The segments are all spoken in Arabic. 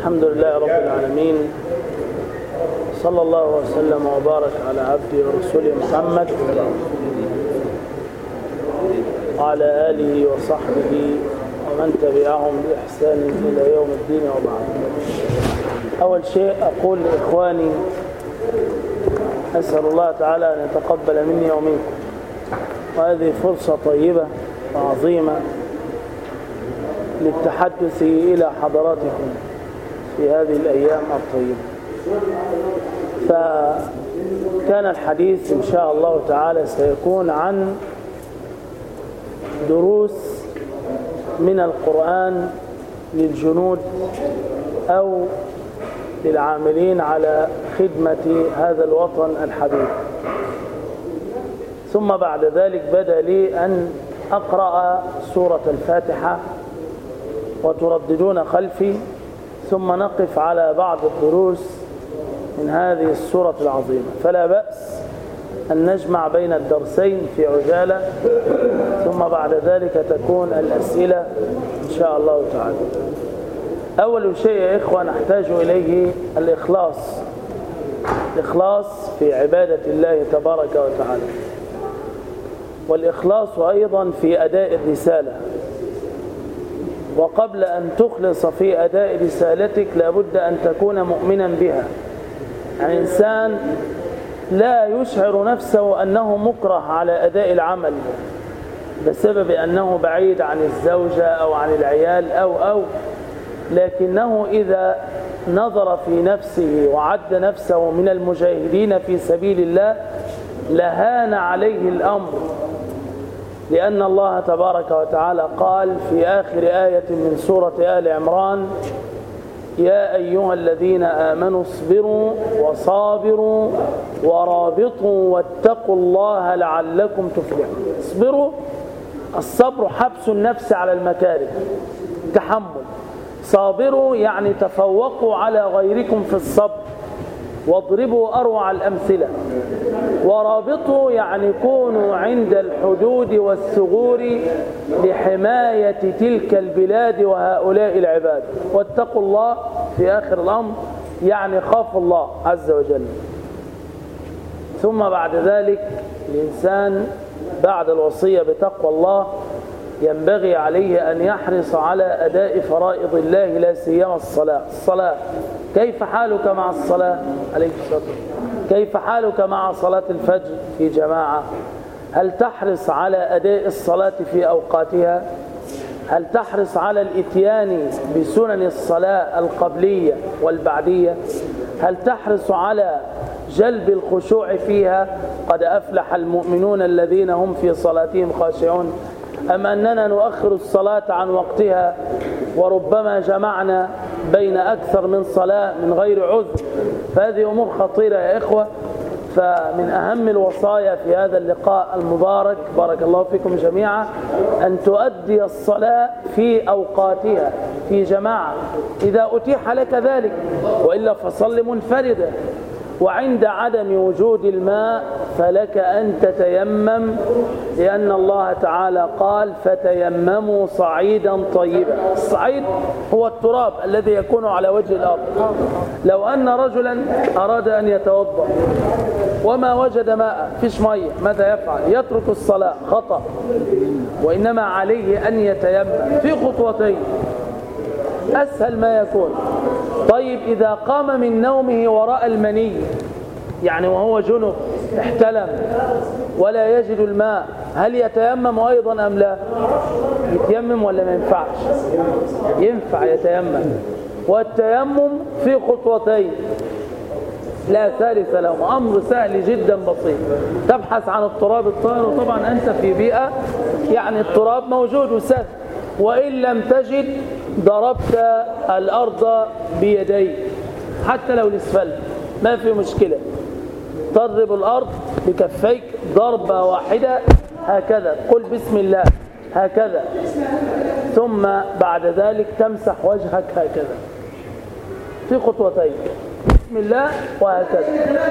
الحمد لله رب العالمين، صلى الله وسلم وبارك على عبده ورسوله محمد وعلى آله وصحبه ومن تبعهم بإحسان إلى يوم الدين وبعد. أول شيء أقول لإخواني أسأل الله تعالى أن يتقبل مني ومنكم، وهذه فرصة طيبة وعظيمة للتحدث إلى حضراتكم في هذه الأيام الطيبة. فكان الحديث إن شاء الله تعالى سيكون عن دروس من القرآن للجنود أو للعاملين على خدمة هذا الوطن الحبيب. ثم بعد ذلك بدا لي أن أقرأ سورة الفاتحة وترددون خلفي، ثم نقف على بعض الدروس من هذه السورة العظيمة، فلا بأس أن نجمع بين الدرسين في عجالة، ثم بعد ذلك تكون الأسئلة إن شاء الله تعالى. أول شيء يا إخوة نحتاج إليه الإخلاص في عبادة الله تبارك وتعالى، والإخلاص أيضا في أداء الرسالة. وقبل أن تخلص في أداء رسالتك لابد أن تكون مؤمنا بها. يعني إنسان لا يشعر نفسه أنه مكره على أداء العمل بسبب أنه بعيد عن الزوجة أو عن العيال أو لكنه إذا نظر في نفسه وعد نفسه من المجاهدين في سبيل الله لهان عليه الأمر، لأن الله تبارك وتعالى قال في آخر آية من سورة آل عمران: يا أيها الذين آمنوا اصبروا وصابروا ورابطوا واتقوا الله لعلكم تفلحون. اصبروا، الصبر حبس النفس على المكاره، تحمل. صابروا يعني تفوقوا على غيركم في الصبر واضربوا أروع الأمثلة. ورابطوا يعني كونوا عند الحدود والثغور لحماية تلك البلاد وهؤلاء العباد. واتقوا الله في آخر الأمر يعني خافوا الله عز وجل. ثم بعد ذلك الإنسان بعد الوصية بتقوى الله ينبغي عليه أن يحرص على أداء فرائض الله، لا سيما الصلاة. كيف حالك مع الصلاة؟ عليك الصلاة. كيف حالك مع صلاة الفجر في جماعة؟ هل تحرص على أداء الصلاة في أوقاتها؟ هل تحرص على الإتيان بسنن الصلاة القبلية والبعدية؟ هل تحرص على جلب الخشوع فيها؟ قد أفلح المؤمنون الذين هم في صلاتهم خاشعون. أم أننا نؤخر الصلاة عن وقتها وربما جمعنا بين أكثر من صلاة من غير عذر؟ فهذه أمور خطيرة يا إخوة. فمن أهم الوصايا في هذا اللقاء المبارك بارك الله فيكم جميعا أن تؤدي الصلاة في أوقاتها في جماعة إذا أتيح لك ذلك، وإلا فصل منفردا. وعند عدم وجود الماء فلك أن تتيمم، لأن الله تعالى قال: فتيمموا صعيدا طيبا. الصعيد هو التراب الذي يكون على وجه الأرض. لو أن رجلا أراد أن يتوضأ وما وجد ماء، فيش مية، ماذا يفعل؟ يترك الصلاة، خطأ. وإنما عليه أن يتيمم في خطوتين، أسهل ما يكون. طيب إذا قام من نومه ورأى المني، يعني وهو جنب احتلم ولا يجد الماء، هل يتيمم أيضا أم لا؟ يتيمم ولا ما ينفعش؟ ينفع يتيمم. والتيمم في خطوتين لا ثالث له، أمر سهل جدا بسيط. تبحث عن التراب الطاهر، وطبعا أنت في بيئة يعني التراب موجود وسهل. وإن لم تجد ضربت الأرض بيديك حتى لو الاسفلت ما في مشكلة. تضرب الأرض بكفيك ضربة واحدة هكذا، قل بسم الله هكذا، ثم بعد ذلك تمسح وجهك هكذا في خطوتين، بسم الله وهكذا.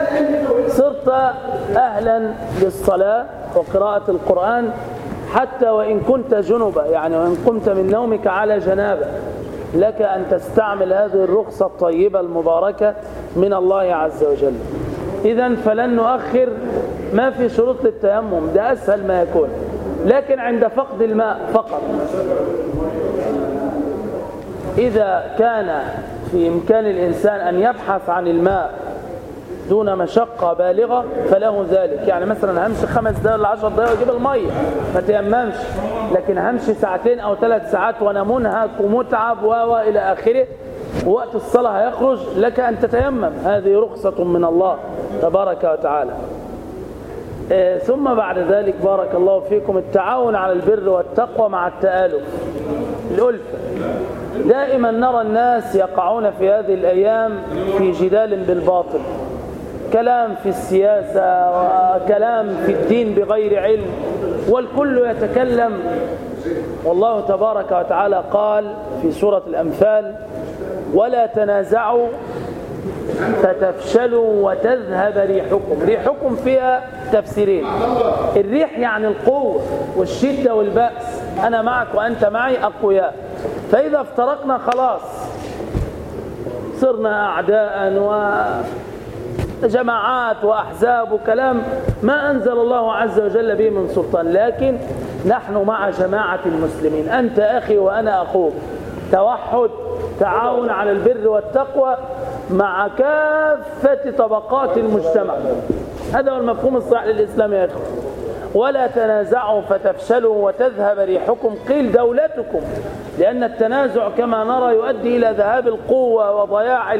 صرت أهلا للصلاة وقراءة القرآن حتى وإن كنت جنبا، يعني وإن قمت من نومك على جنابة لك أن تستعمل هذه الرخصة الطيبة المباركة من الله عز وجل. إذن فلن نؤخر، ما في شروط للتيمم، ده أسهل ما يكون، لكن عند فقد الماء فقط. إذا كان في إمكان الإنسان أن يبحث عن الماء دون مشقة بالغة فله ذلك. يعني مثلا همشي 5 دقائق ولا 10 دقائق وأجيب المية ما تيممش، لكن همشي 2 أو 3 ساعات وأنا منهك ومتعب وإلى آخره، ووقت الصلاة هيخرج، لك أن تتيمم. هذه رخصة من الله تبارك وتعالى. ثم بعد ذلك بارك الله فيكم التعاون على البر والتقوى مع التآلف، الألفة. دائما نرى الناس يقعون في هذه الأيام في جدال بالباطل، كلام في السياسة وكلام في الدين بغير علم، والكل يتكلم. والله تبارك وتعالى قال في سورة الأنفال: ولا تنازعوا فتفشلوا وتذهب ريحكم. ريحكم فيها تفسيرين: الريح يعني القوة والشدة والبأس، أنا معك وأنت معي أقوياء، فإذا افترقنا خلاص صرنا أعداء وجماعات وأحزاب وكلام ما أنزل الله عز وجل به من سلطان. لكن نحن مع جماعة المسلمين، أنت أخي وأنا أخوك، توحد، تعاون على البر والتقوى مع كافة طبقات المجتمع. هذا هو المفهوم الصحيح للإسلام يا أخي. ولا تنازعوا فتفشلوا وتذهب ريحكم، قيل دولتكم، لأن التنازع كما نرى يؤدي إلى ذهاب القوة وضياع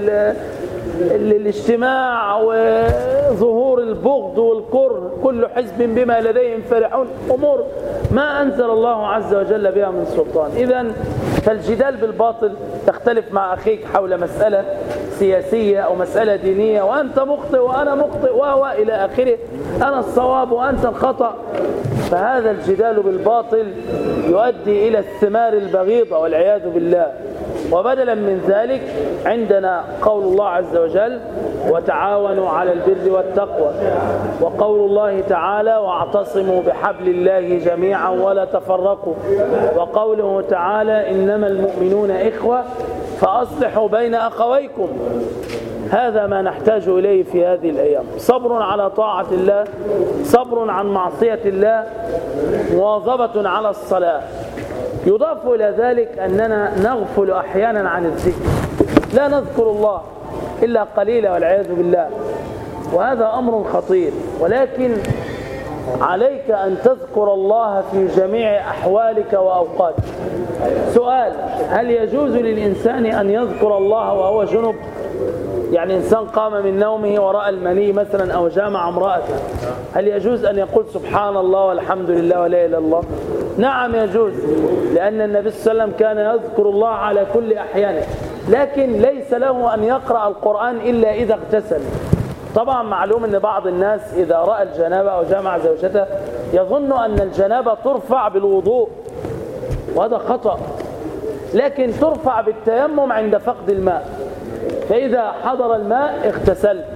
الاجتماع وظهور البغض والكره، كل حزب بما لديهم فرحون، أمور ما أنزل الله عز وجل بها من سلطان. إذن فالجدال بالباطل، تختلف مع أخيك حول مسألة سياسية أو مسألة دينية، وأنت مخطئ وأنا مخطئ وإلى آخره، أنا الصواب وأنت الخطأ، فهذا الجدال بالباطل يؤدي إلى الثمار البغيضة والعياذ بالله. وبدلا من ذلك عندنا قول الله عز وجل: وتعاونوا على البر والتقوى، وقول الله تعالى: واعتصموا بحبل الله جميعا ولا تفرقوا، وقوله تعالى: إنما المؤمنون إخوة فأصلحوا بين أخويكم. هذا ما نحتاج إليه في هذه الأيام: صبر على طاعة الله، صبر عن معصية الله، مواظبة على الصلاة. يضاف إلى ذلك أننا نغفل أحيانا عن الذكر، لا نذكر الله إلا قليلا والعياذ بالله، وهذا أمر خطير. ولكن عليك أن تذكر الله في جميع أحوالك وأوقاتك. سؤال: هل يجوز للإنسان أن يذكر الله وهو جنب؟ يعني إنسان قام من نومه ورأى المني مثلا أو جامع امرأته، هل يجوز أن يقول سبحان الله والحمد لله ولا إله إلا الله؟ نعم يجوز، لأن النبي صلى الله عليه وسلم كان يذكر الله على كل أحيانه، لكن ليس له أن يقرأ القرآن إلا إذا اغتسل. طبعا معلوم أن بعض الناس إذا رأى الجنابة أو جامع زوجته يظن أن الجنابة ترفع بالوضوء، وهذا خطأ، لكن ترفع بالتيمم عند فقد الماء، فإذا حضر الماء اغتسلت.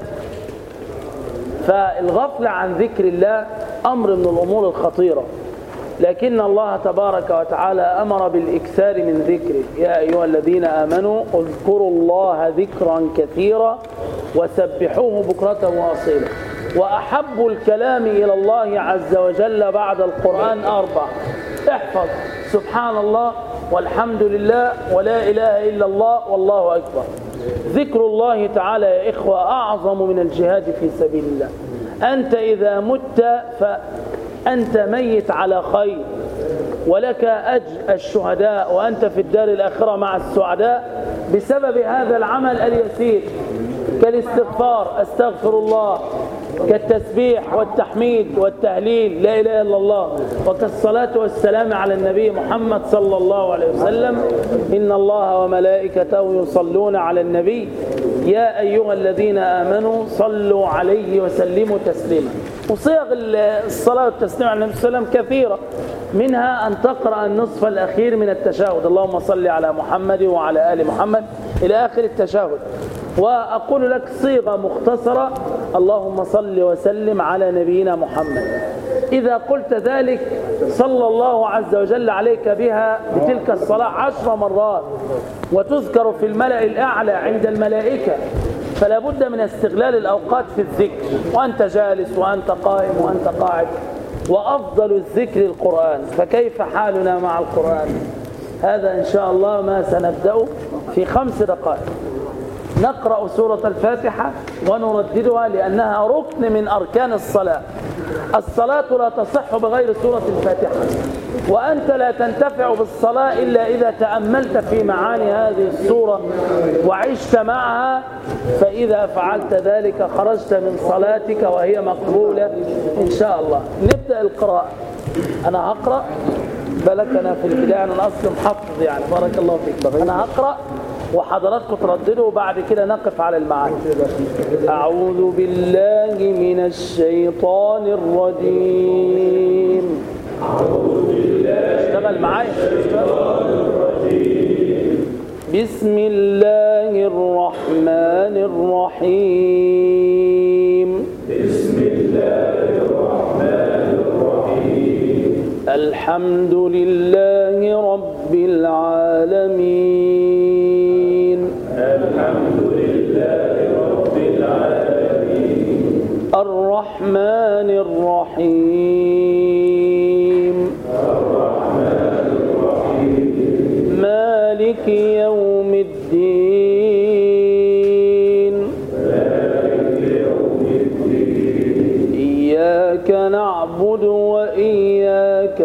فالغفلة عن ذكر الله أمر من الأمور الخطيرة، لكن الله تبارك وتعالى أمر بالإكثار من ذكره: يا أيها الذين آمنوا اذكروا الله ذكرا كثيرا وسبحوه بكرة وأصيلا. وأحب الكلام إلى الله عز وجل بعد القرآن 4: احفظ سبحان الله والحمد لله ولا إله إلا الله والله أكبر. ذكر الله تعالى يا إخوة أعظم من الجهاد في سبيل الله. أنت إذا مت فأنت ميت على خير، ولك أجر الشهداء، وأنت في الدار الآخرة مع السعداء بسبب هذا العمل اليسير، كالاستغفار أستغفر الله، كالتسبيح والتحميد والتهليل لا إله إلا الله، وكالصلاة والسلام على النبي محمد صلى الله عليه وسلم: إن الله وملائكته يصلون على النبي يا أيها الذين آمنوا صلوا عليه وسلموا تسليما. وصيغ الصلاة والتسليم على النبي صلى الله عليه وسلم كثيرة، منها أن تقرأ النصف الأخير من التشهد: اللهم صل على محمد وعلى آل محمد إلى آخر التشهد. وأقول لك صيغة مختصرة: اللهم صل وسلم على نبينا محمد. إذا قلت ذلك صلى الله عز وجل عليك بها بتلك الصلاة 10 مرات وتذكر في الملأ الأعلى عند الملائكة، فلا بد من استغلال الأوقات في الذكر وأنت جالس وأنت قائم وأنت قاعد، وأفضل الذكر القرآن. فكيف حالنا مع القرآن؟ هذا إن شاء الله ما سنبدأ في 5 دقائق. نقرأ سورة الفاتحة ونرددها لأنها ركن من أركان الصلاة. الصلاة لا تصح بغير سورة الفاتحة، وأنت لا تنتفع بالصلاة إلا إذا تأملت في معاني هذه السورة وعشت معها، فإذا فعلت ذلك خرجت من صلاتك وهي مقبولة إن شاء الله. نبدأ القراءة. أنا هقرأ، بالك أنا في البداية أنا أصلا محفظ يعني، بارك الله فيك. أنا هقرأ وحضراتكم ترددوا وبعد كده نقف على المعاني. أعوذ بالله من الشيطان الرجيم. اشتغل معايا. بسم الله الرحمن الرحيم. بسم الله الرحمن الرحيم. الحمد لله رب العالمين. الحمد لله رب العالمين. الرحمن الرحيم. الرحمن الرحيم. مالك يوم الدين. مالك يوم الدين. إياك نعبد وإياك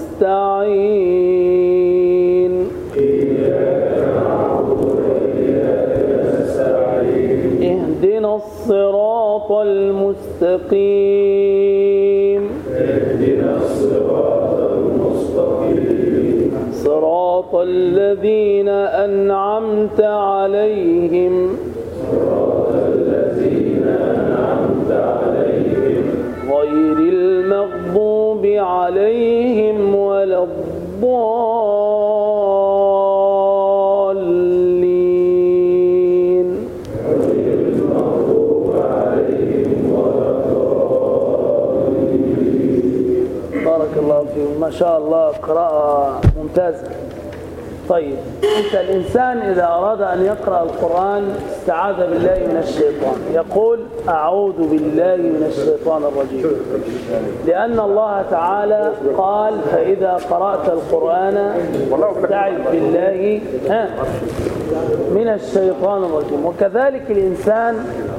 نستعين. إياك نعبد وإياك نستعين. اهدنا الصراط المستقيم. اهدنا الصراط المستقيم. صراط الذين أنعمت عليهم. صراط الذين أنعمت عليهم. غير المغضوب عليهم ولا الضالين. غير المغضوب عليهم ولا الضالين. بارك الله فيكم، ما شاء الله قراءة ممتازة. طيب، أنت الإنسان إذا أراد أن يقرأ القرآن استعاذ بالله من الشيطان، يقول أعوذ بالله من الشيطان الرجيم، لأن الله تعالى قال فإذا قرأت القرآن استعذ بالله من الشيطان الرجيم. وكذلك الإنسان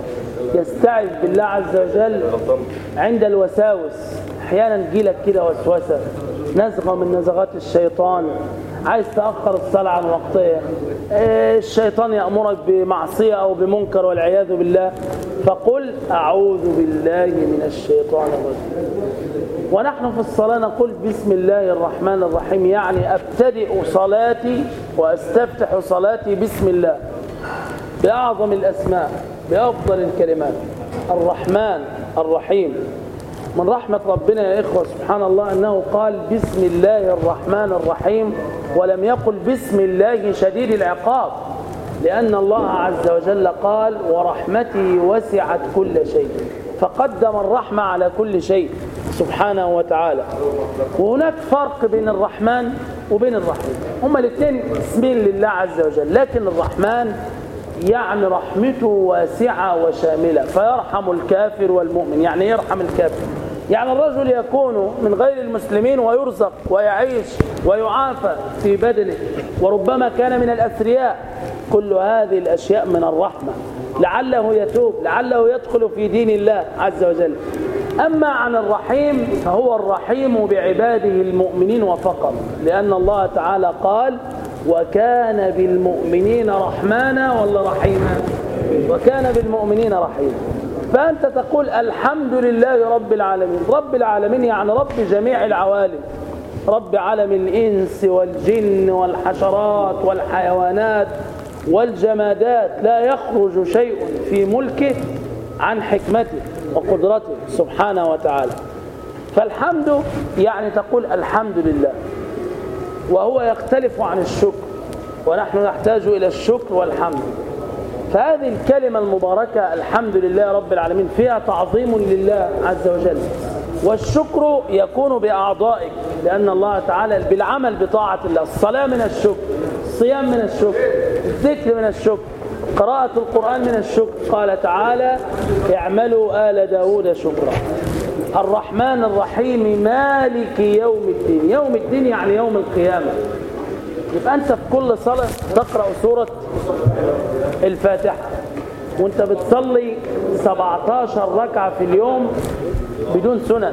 يستعذ بالله عز وجل عند الوساوس. أحيانا تجيلك كده وسوسة، نزغة من نزغات الشيطان، عايز تأخر الصلاة عن وقتها، الشيطان يأمرك بمعصية أو بمنكر والعياذ بالله، فقل أعوذ بالله من الشيطان الرجيم. ونحن في الصلاة نقول بسم الله الرحمن الرحيم، يعني أبتدئ صلاتي وأستفتح صلاتي بسم الله بأعظم الأسماء بأفضل الكلمات، الرحمن الرحيم. من رحمة ربنا يا إخوة سبحان الله أنه قال بسم الله الرحمن الرحيم ولم يقل بسم الله شديد العقاب، لأن الله عز وجل قال ورحمتي وسعت كل شيء، فقدم الرحمة على كل شيء سبحانه وتعالى. وهناك فرق بين الرحمن وبين الرحيم، هما الاثنين اسمين لله عز وجل، لكن الرحمن يعني رحمته واسعة وشاملة، فيرحم الكافر والمؤمن. يعني يرحم الكافر، يعني الرجل يكون من غير المسلمين ويرزق ويعيش ويعافى في بدنه، وربما كان من الأثرياء. كل هذه الأشياء من الرحمة، لعله يتوب، لعله يدخل في دين الله عز وجل. أما عن الرحيم فهو الرحيم بعباده المؤمنين وفقط، لأن الله تعالى قال وكان بالمؤمنين رحمانا ولا رحيما، وكان بالمؤمنين رحيما. فأنت تقول الحمد لله رب العالمين. رب العالمين يعني رب جميع العوالم، رب عالم الإنس والجن والحشرات والحيوانات والجمادات، لا يخرج شيء في ملكه عن حكمته وقدرته سبحانه وتعالى. فالحمد يعني تقول الحمد لله، وهو يختلف عن الشكر، ونحن نحتاج إلى الشكر والحمد. فهذه الكلمة المباركة الحمد لله رب العالمين فيها تعظيم لله عز وجل، والشكر يكون بأعضائك، لأن الله تعالى بالعمل بطاعة الله، الصلاة من الشكر، الصيام من الشكر، الذكر من الشكر، قراءة القرآن من الشكر. قال تعالى اعملوا آل داود شكرا. الرحمن الرحيم مالك يوم الدين، يوم الدين يعني يوم القيامة. يبقى أنت في كل صلاة تقرأ سورة الفاتحة، وأنت بتصلي 17 ركعة في اليوم بدون سنن.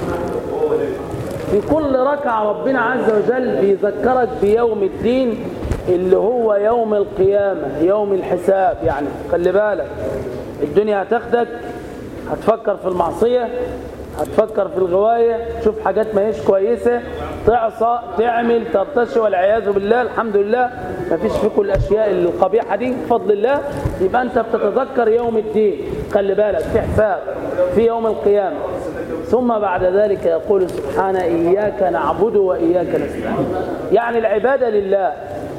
في كل ركعة ربنا عز وجل بيذكرك بيوم الدين اللي هو يوم القيامة، يوم الحساب. يعني خلي بالك، الدنيا هتاخدك، هتفكر في المعصية، هتفكر في الغواية، تشوف حاجات ما هيش كويسة، تعصى، تعمل، ترتشي والعياذ بالله. الحمد لله ما فيش في كل الأشياء القبيحة دي بفضل الله. يبقى أنت بتتذكر يوم الدين، خلي بالك في حساب، في يوم القيامة. ثم بعد ذلك يقول سبحانه إياك نعبد وإياك نستعين، يعني العبادة لله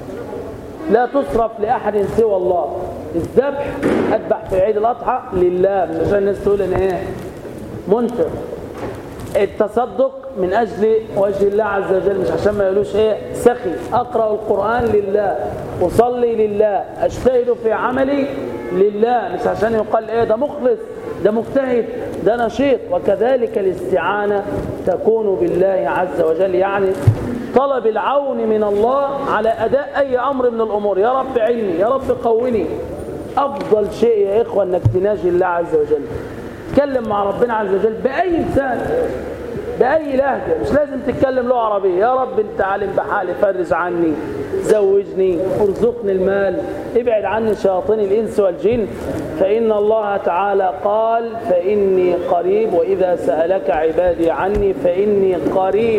لا تصرف لأحد سوى الله. الذبح أذبح في عيد الأضحى لله، مش عشان الناس تقول إن إيه منفق. التصدق من أجل وجه الله عز وجل، مش عشان ما يقولوش إيه سخي. أقرأ القرآن لله، أصلي لله، أجتهد في عملي لله، مش عشان يقال إيه ده مخلص، ده مجتهد، ده نشيط. وكذلك الاستعانة تكون بالله عز وجل، يعني طلب العون من الله على أداء أي أمر من الأمور. يا رب علمي، يا رب قوني. أفضل شيء يا إخوة أنك تناجي الله عز وجل، تتكلم مع ربنا عز وجل بأي لسان، بأي لهجة، مش لازم تتكلم لغة عربية. يا رب أنت عالم بحالي، فرج عني، زوجني، ارزقني المال، ابعد عني شياطين الإنس والجن. فإن الله تعالى قال فإني قريب، وإذا سألك عبادي عني فإني قريب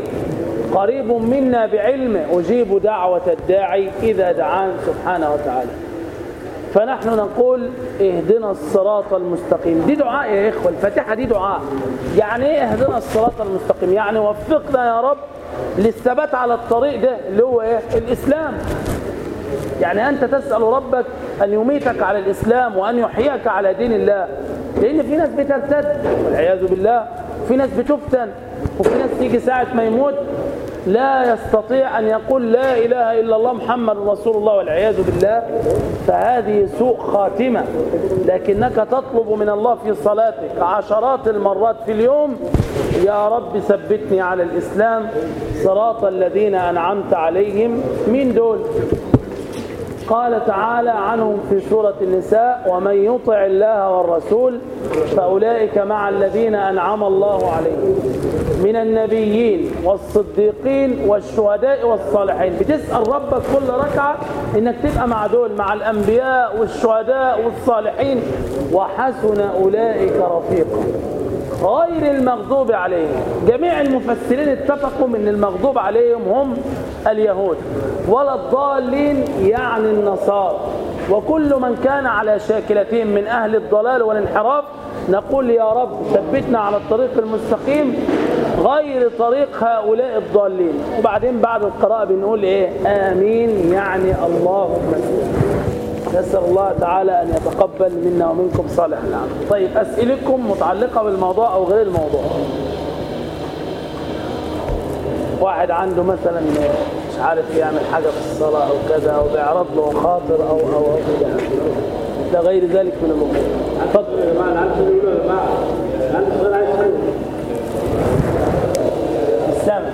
منا بعلمه، أجيب دعوة الداعي إذا دعان سبحانه وتعالى. فنحن نقول اهدنا الصراط المستقيم. دي دعاء يا إخوة، الفاتحة دي دعاء. يعني ايه اهدنا الصراط المستقيم؟ يعني وفقنا يا رب للثبات على الطريق ده اللي هو ايه؟ الإسلام. يعني أنت تسأل ربك أن يميتك على الإسلام وأن يحييك على دين الله، لأن في ناس بترتد والعياذ بالله، في ناس بتفتن، وفي ناس تيجي ساعة ما يموت لا يستطيع أن يقول لا إله إلا الله محمد رسول الله والعياذ بالله. فهذه سوء خاتمة. لكنك تطلب من الله في صلاتك عشرات المرات في اليوم يا رب ثبتني على الإسلام صراط الذين أنعمت عليهم. من دول؟ قال تعالى عنهم في سورة النساء ومن يطع الله والرسول فأولئك مع الذين أنعم الله عليهم من النبيين والصديقين والشهداء والصالحين. بتسأل ربك كل ركعة إنك تبقى مع دول، مع الأنبياء والشهداء والصالحين، وحسن أولئك رفيقا غير المغضوب عليهم. جميع المفسرين اتفقوا ان المغضوب عليهم هم اليهود، ولا الضالين يعني النصارى، وكل من كان على شاكلتهم من أهل الضلال والانحراف. نقول يا رب ثبتنا على الطريق المستقيم غير طريق هؤلاء الضالين. وبعدين بعد القراءة بنقول ايه؟ آمين، يعني اللهم نسأل الله تعالى أن يتقبل منا ومنكم صالح العمل. طيب أسئلتكم متعلقة بالموضوع أو غير الموضوع. واحد عنده مثلا مش عارف يعمل حاجة في الصلاة أو كذا، أو بيعرض له خاطر أو كذا، لا غير ذلك من الأمور. اتفضل يا جماعة. أنا عارف يقولوا يا جماعة أنا صغير عايز حاجة السامع.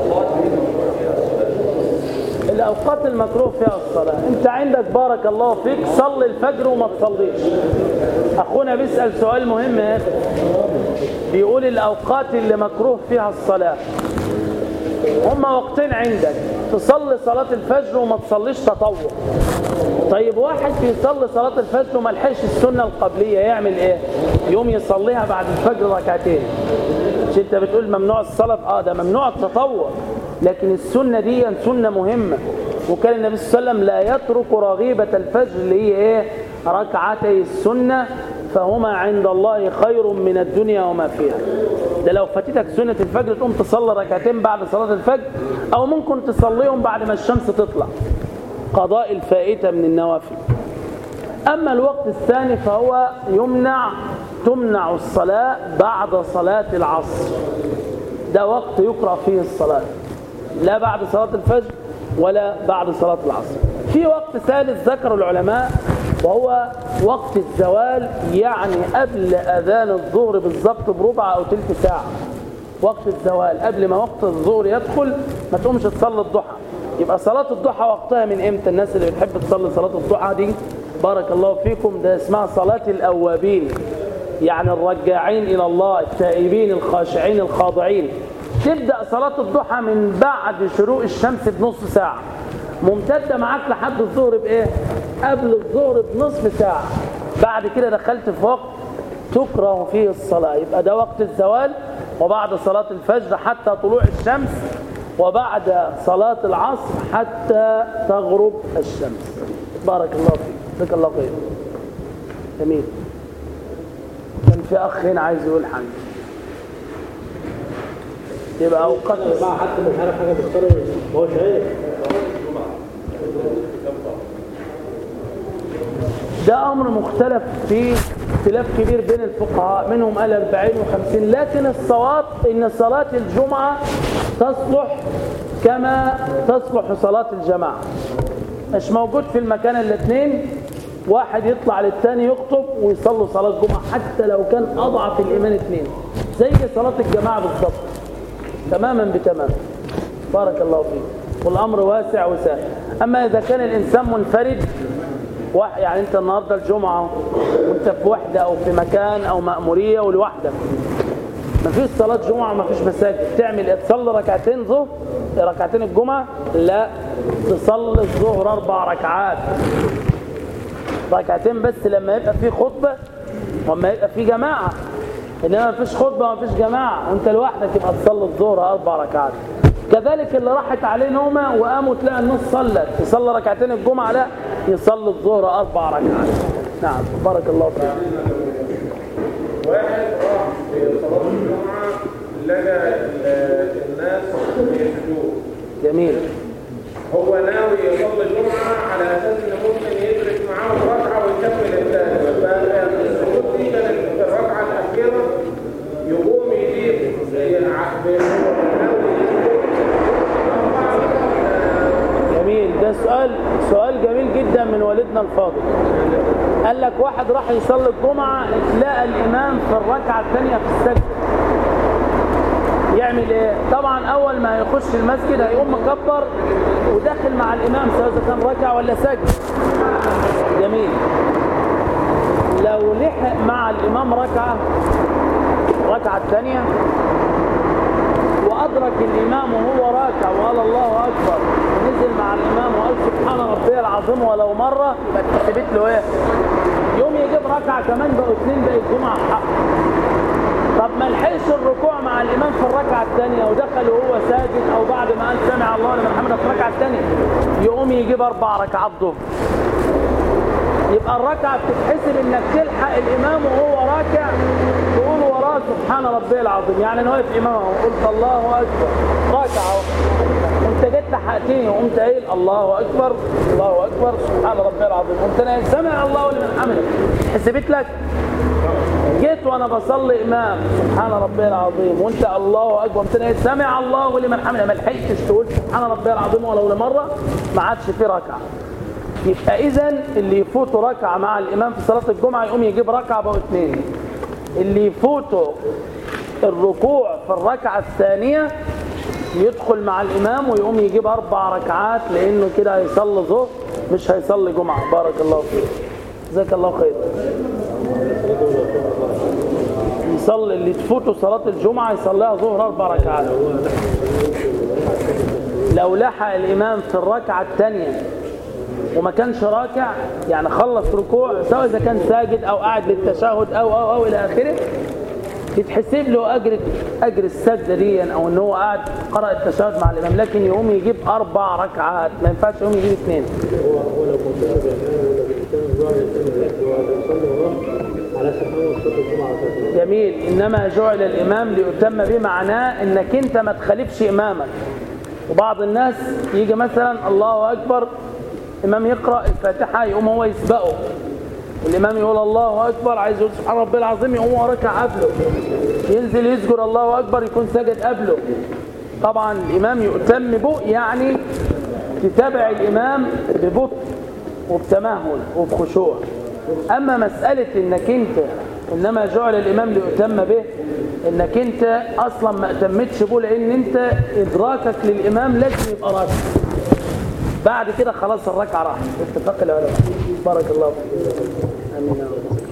الأوقات المكروه فيها الصلاة، أنت عندك بارك الله فيك صلي الفجر وما تصليش. أخونا بيسأل سؤال مهم يا أخي، بيقول الأوقات اللي مكروه فيها الصلاة هما وقتين عندك، تصلي صلاة الفجر وما تصليش تطوع. طيب واحد بيصلي صلاة الفجر وما لحقش السنة القبلية يعمل ايه؟ يوم يصليها بعد الفجر ركعتين. مش انت بتقول ممنوع الصلاة؟ ده ممنوع التطوع، لكن السنة دي سنة مهمة. وكان النبي صلى الله عليه وسلم لا يترك رغيبة الفجر اللي هي ايه؟ ركعتي السنة، فهما عند الله خير من الدنيا وما فيها. ده لو فاتتك سنة الفجر تقوم تصلي ركعتين بعد صلاة الفجر، او ممكن تصليهم بعد ما الشمس تطلع، قضاء الفائتة من النوافل. اما الوقت الثاني فهو تمنع الصلاة بعد صلاة العصر، ده وقت يقرأ فيه الصلاة. لا بعد صلاة الفجر ولا بعد صلاة العصر. في وقت ثالث ذكر العلماء وهو وقت الزوال، يعني قبل أذان الظهر بالضبط بربع أو تلت ساعة. وقت الزوال قبل ما وقت الظهر يدخل ما تقومش تصلي الضحى. يبقى صلاة الضحى وقتها من امتى؟ الناس اللي بتحب تصلي صلاة الضحى دي بارك الله فيكم، ده اسمها صلاة الأوابين، يعني الرجاعين إلى الله، التائبين الخاشعين الخاضعين. تبدأ صلاة الضحى من بعد شروق الشمس بنص ساعة، ممتدة معاك لحد الظهر بإيه؟ قبل الظهر بنصف ساعة. بعد كده دخلت في وقت تكره فيه الصلاة، يبقى ده وقت الزوال، وبعد صلاة الفجر حتى طلوع الشمس، وبعد صلاة العصر حتى تغرب الشمس. بارك الله فيك، جزاك الله خير. جميل. كان في أخ هنا عايز يقول حاجة، يبقى أوقات مع حتى مش عارف حاجة بالصلاة ما هوش عارف. ده أمر مختلف فيه اختلاف كبير بين الفقهاء، منهم قال 40 و50، لكن الصواب إن صلاة الجمعة تصلح كما تصلح صلاة الجماعة. مش موجود في المكان الاثنين، واحد يطلع للثاني يخطب ويصلوا صلاة الجمعة حتى لو كان أضعف الإيمان اثنين، زي صلاة الجماعة بالضبط تماما بتمام. بارك الله فيك. والأمر واسع وسهل. أما إذا كان الإنسان منفرد، يعني أنت النهاردة الجمعة وأنت في وحدة أو في مكان أو مأمورية ولوحدك، ما فيش صلاة جمعة، ما فيش مساجد، تعمل إيه؟ تصلي ركعتين ظهر، ركعتين الجمعة؟ لا، تصلي الظهر 4 ركعات، ركعتين بس لما يبقى في خطبة وما يبقى في جماعة. إنما ما فيش خطبة وما فيش جماعة وأنت لوحدك يبقى تصلي الظهر 4 ركعات. كذلك اللي راحت عليه نومة وقاموا تلاقي النص صلت، يصلي ركعتين الجمعة؟ لا، يصلي الظهر 4 ركعات. نعم، بارك الله فيك. واحد راح في صلاة الجمعة لقى الناس بيسجدوا. جميل. هو ناوي يصلي الجمعة على أساس إنه ممكن يدرك معاهم ركعة ويكمل الثاني، فالسجود دي كانت في الركعة الأخيرة، يقوم يجيب جميل. ده سؤال جميل جدا من والدنا الفاضل. قال لك واحد راح يصلي الجمعة لقى الإمام في الركعة الثانية في السجد، يعمل ايه؟ طبعا اول ما يخش المسجد هيقوم مكبر وداخل مع الامام سواء كان ركع ولا سجد. جميل. لو لحق مع الامام ركعة الثانية وادرك الامام وهو راكع وقال الله اكبر ونزل مع الامام وقال سبحان ربي العظيم ولو مرة، يبقى اتثبت له ايه؟ يوم يجيب ركعة كمان بقوا 2 بقى الجمعة حق. طب ما لحقش الركوع مع الإمام في الركعة الثانية ودخل وهو ساجد أو بعد ما قال سمع الله لمن حمده في الركعة الثانية، يقوم يجيب 4 ركعات ظهر. يبقى الركعة بتتحسب إنك تلحق الإمام وهو راكع تقول وراه سبحان ربي العظيم، يعني أنا واقف إمامه وقلت الله أكبر راكع وأنت جيت لحقتني وقمت قايل الله أكبر الله أكبر سبحان ربي العظيم، قمت أنا سمع الله لمن حمده، حسبت لك. جيت وانا بصلي امام سبحان ربي العظيم وانت الله اكبر، قمت سمع الله لمن حمده، ما لحقتش تقول سبحان ربي العظيم ولو لمره، ما عادش في ركعه. يبقى اذا اللي يفوته ركعه مع الامام في صلاه الجمعه يقوم يجيب ركعه بقوا 2. اللي يفوته الركوع في الركعه الثانيه يدخل مع الامام ويقوم يجيب 4 ركعات، لانه كده هيصلي ظهر مش هيصلي جمعه. بارك الله فيك، جزاك الله خير. يصلي اللي تفوته صلاة الجمعة يصليها ظهر 4 ركعات. لو لحق الإمام في الركعة الثانية وما كانش راكع، يعني خلص ركوع سواء إذا كان ساجد أو قاعد للتشهد أو إلى آخره، يتحسب له أجر السجدة دي أو إن هو قاعد قرأ التشهد مع الإمام، لكن يقوم يجيب 4 ركعات، ما ينفعش يقوم يجيب 2. جميل. إنما جعل الإمام ليتم به، معناه إنك أنت ما تخالفش إمامك. وبعض الناس يجي مثلا الله أكبر، الإمام يقرأ الفاتحة يقوم هو يسبقه، والإمام يقول الله أكبر عايز يقول سبحان ربي العظيم يقوم هو ركع قبله، ينزل يسجد الله أكبر يكون سجد قبله، طبعا الإمام يؤتم به، يعني تتابع الإمام ببطء وبتمهل وبخشوع. أما مسألة إنك أنت إنما جعل الإمام ليؤتم به، إنك أنت أصلا ما أتمتش به، لأن أنت إدراكك للإمام لازم يبقى راكع، بعد كده خلاص الركعة راحت باتفاق العلماء. بارك الله فيكم. آمين.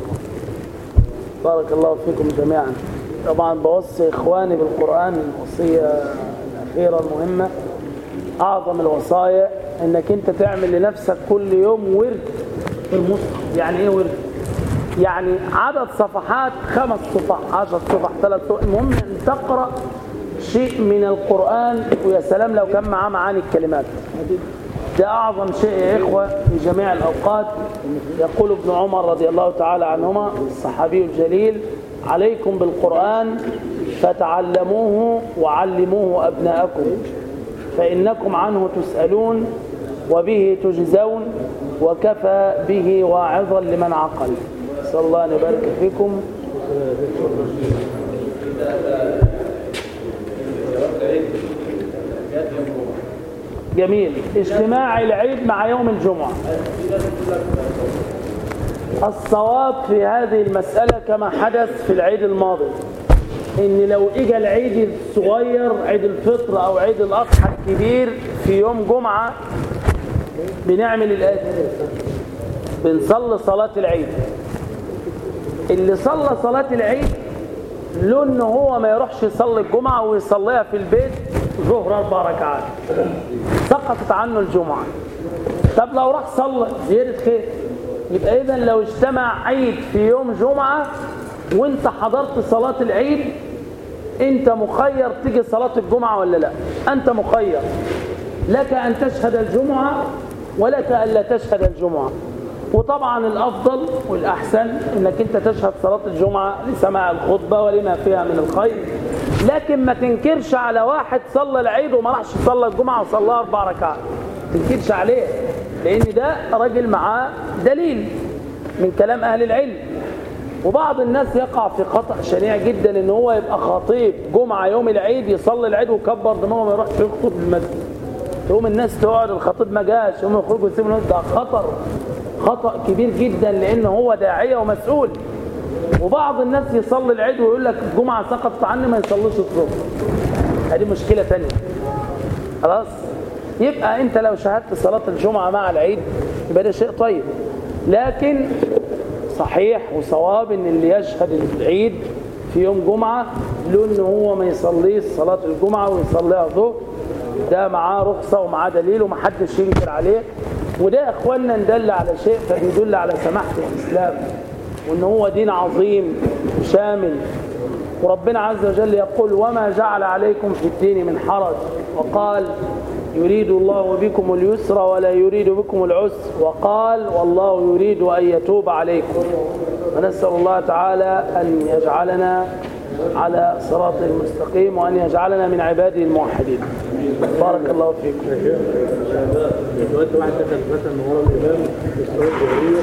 بارك الله فيكم جميعا. طبعا بوصي إخواني بالقرآن الوصية الأخيرة المهمة، أعظم الوصايا إنك أنت تعمل لنفسك كل يوم ورد في المصحف. يعني إيه ورد؟ يعني عدد صفحات 5 صفح 10 صفح 3 صفح، المهم أن تقرأ شيء من القرآن، ويا سلام لو كان معاه معاني الكلمات. ده أعظم شيء يا إخوة في جميع الأوقات. يقول ابن عمر رضي الله تعالى عنهما الصحابي الجليل: عليكم بالقرآن فتعلموه وعلموه أبناءكم فإنكم عنه تسألون وبه تجزون وكفى به واعظا لمن عقل. نسأل الله أن يبارك فيكم. جميل. اجتماع العيد مع يوم الجمعة. الصواب في هذه المسألة كما حدث في العيد الماضي، إن لو إجا العيد الصغير عيد الفطر أو عيد الأضحى الكبير في يوم جمعة، بنعمل الآتي: بنصلي صلاة العيد. اللي صلى صلاة العيد له إن هو ما يروحش يصلي الجمعة ويصليها في البيت ظهر 4 ركعات، سقطت عنه الجمعة. طب لو راح صلى زيادة خير. يبقى إذن لو اجتمع عيد في يوم جمعة وانت حضرت صلاة العيد، انت مخير تيجي صلاة الجمعة ولا لا. انت مخير، لك ان تشهد الجمعة ولك ان لا تشهد الجمعة. وطبعا الافضل والاحسن انك انت تشهد صلاة الجمعة لسماع الخطبة ولما فيها من الخير، لكن ما تنكرش على واحد صلى العيد وما راحش صلى الجمعة وصلى 4 ركعات، ما تنكرش عليه، لان ده راجل معاه دليل من كلام اهل العلم. وبعض الناس يقع في خطأ شنيع جدا، ان هو يبقى خطيب جمعة يوم العيد يصلي العيد ويكبر دماغه ما يروحش يخطب في المسجد، تقوم الناس تقعد الخطيب ما جاش، يقوم يخرجوا يسيبوا الناس. ده خطأ كبير جدا، لان هو داعية ومسؤول. وبعض الناس يصلي العيد ويقول لك الجمعة سقطت عني ما يصليش الصبح، هذه مشكلة ثانية. خلاص، يبقى انت لو شهدت صلاة الجمعة مع العيد يبقى ده شيء طيب، لكن صحيح وصواب ان اللي يشهد العيد في يوم جمعة له ان هو ما يصليش صلاة الجمعة ويصليها ظهر، ده معاه رخصة ومعاه دليل ومحدش ينكر عليه. وده يا اخوانا ندل على شيء فبيدل على سماحة الاسلام، وان هو دين عظيم وشامل. وربنا عز وجل يقول: وما جعل عليكم في الدين من حرج، وقال: يريد الله بكم اليسر ولا يريد بكم العسر، وقال: والله يريد أن يتوب عليكم. ونسأل الله تعالى أن يجعلنا على صراط المستقيم وأن يجعلنا من عباده الموحدين. بارك الله فيكم. دلوقتي واحد دخل مثلا من ورا الإمام في الصلاة الظهرية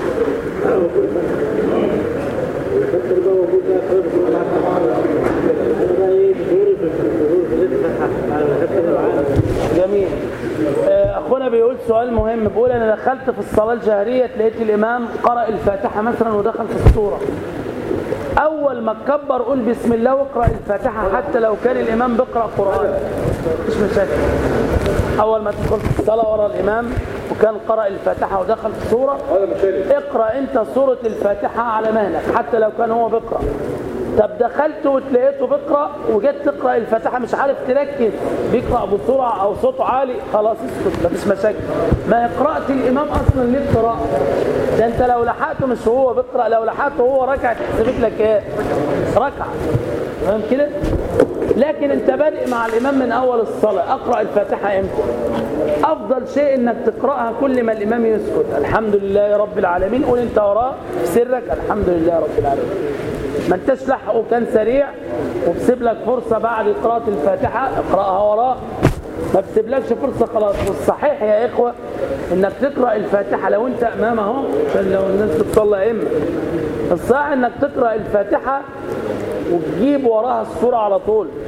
والفكر بقى موجود ده خلاص كل أنا بقى إيه دوري في الظهور في الليل على الفكر معانا. جميل. أخونا بيقول سؤال مهم، بيقول: أنا دخلت في الصلاة الجهرية لقيت الإمام قرأ الفاتحة مثلا ودخل في السورة، أول ما تكبر قول بسم الله واقرأ الفاتحة حتى لو كان الإمام بيقرأ قرآن، مش مشاكل. أول ما تدخل في الصلاة ورا الإمام وكان قرأ الفاتحة ودخل في السورة، اقرأ أنت سورة الفاتحة على مهلك حتى لو كان هو بيقرأ. طب دخلت وتلاقيته بيقرأ وجيت تقرأ الفاتحة مش عارف تركز، بيقرأ بسرعة أو صوته عالي، خلاص اسكت مفيش مشاكل. ما قراءة الإمام أصلا ليه قراءة؟ ده أنت لو لحقته مش هو بيقرأ، لو لحقته هو ركعة تحسبت لك إيه؟ ركعة. تمام كده؟ لكن أنت بادئ مع الإمام من أول الصلاة، أقرأ الفاتحة إمتى؟ أفضل شيء إنك تقرأها كل ما الإمام يسكت. الحمد لله رب العالمين، قول أنت وراه في سرك الحمد لله رب العالمين. ما انتش لحقه كان سريع وبسيب لك فرصة بعد قراءة الفاتحة اقرأها وراه، ما بسيبلكش فرصة خلاص. والصحيح يا إخوة إنك تقرأ الفاتحة لو أنت أمامه، عشان لو الناس بتصلي أئمة، الصحيح إنك تقرأ الفاتحة وتجيب وراها السورة على طول،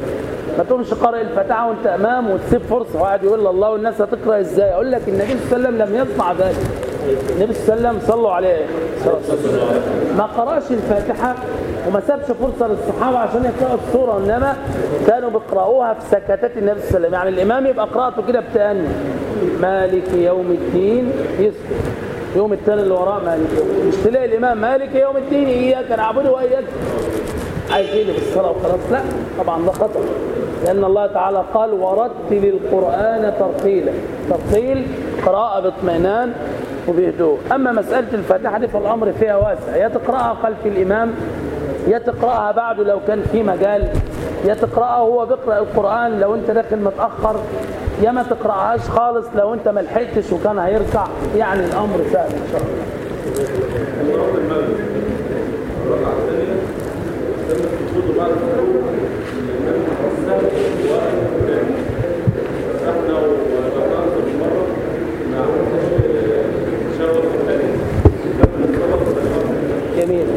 ما تقومش قارئ الفاتحه وانت امام وتسيب فرصه وقاعد يقول الله والناس هتقرا ازاي. اقول لك النبي صلى الله عليه وسلم لم يصنع ذلك. النبي صلى الله عليه وسلم صلوا عليه ما قراش الفاتحه وما سابش فرصه للصحابه عشان يقراوا السوره، انما كانوا بيقراوها في سكتات النبي صلى الله عليه وسلم. يعني الامام يبقى قراءته كده بتأني مالك يوم الدين يسكت، يوم الثاني اللي وراه مالك، مش تلاقي الامام مالك يوم الدين اياك نعبد واياك عايز يقلب الصلاه وخلاص. لا طبعا ده خطأ، لأن الله تعالى قال ورتل القرآن ترتيلا. ترتيل قراءة باطمئنان وبهدوء. أما مسألة الفاتحة دي فالأمر فيها واسع، يا تقرأها خلف الإمام يا تقرأها بعده لو كان في مجال، يا تقرأها وهو بيقرأ القرآن لو أنت داخل متأخر، يا ما تقرأهاش خالص لو أنت ما لحقتش وكان هيركع. يعني الأمر سهل إن شاء الله. جميل.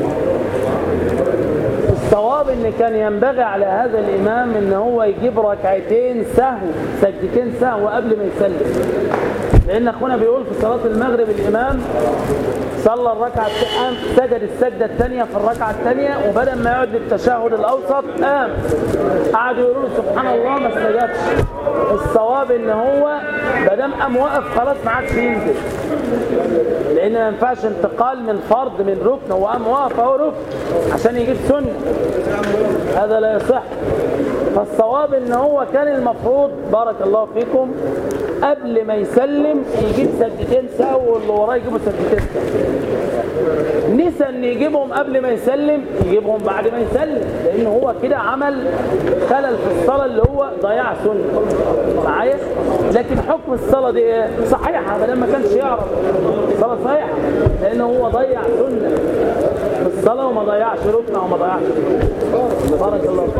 الصواب ان كان ينبغي على هذا الامام ان هو يجيب ركعتين سهو، سجدتين سهو قبل ما يسلم، لان اخونا بيقول في صلاه المغرب الامام صلى الركعه قام سجد السجده الثانيه في الركعه الثانيه، وبدل ما يقعد للتشهد الاوسط قام قعدوا يقولوا سبحان الله ما استجابش. الصواب ان هو ما دام قام واقف خلاص ما عادش ينزل، لان ما ينفعش انتقال من فرض من ركن، هو قام واقف اهو ركن عشان يجيب سنه، هذا لا يصح. فالصواب ان هو كان المفروض بارك الله فيكم قبل ما يسلم يجيب سجدتين سهو واللي وراه يجيبوا سجدتين سهو. نسى ان يجيبهم قبل ما يسلم يجيبهم بعد ما يسلم، لان هو كده عمل خلل في الصلاه اللي هو ضياع سنه معايا. لكن حكم الصلاه دي صحيحه ما دام ما كانش يعرف الصلاه صحيحه، لان هو ضيع سنه في الصلاه وما ضيعش ركنه وما ضيعش. بارك الله.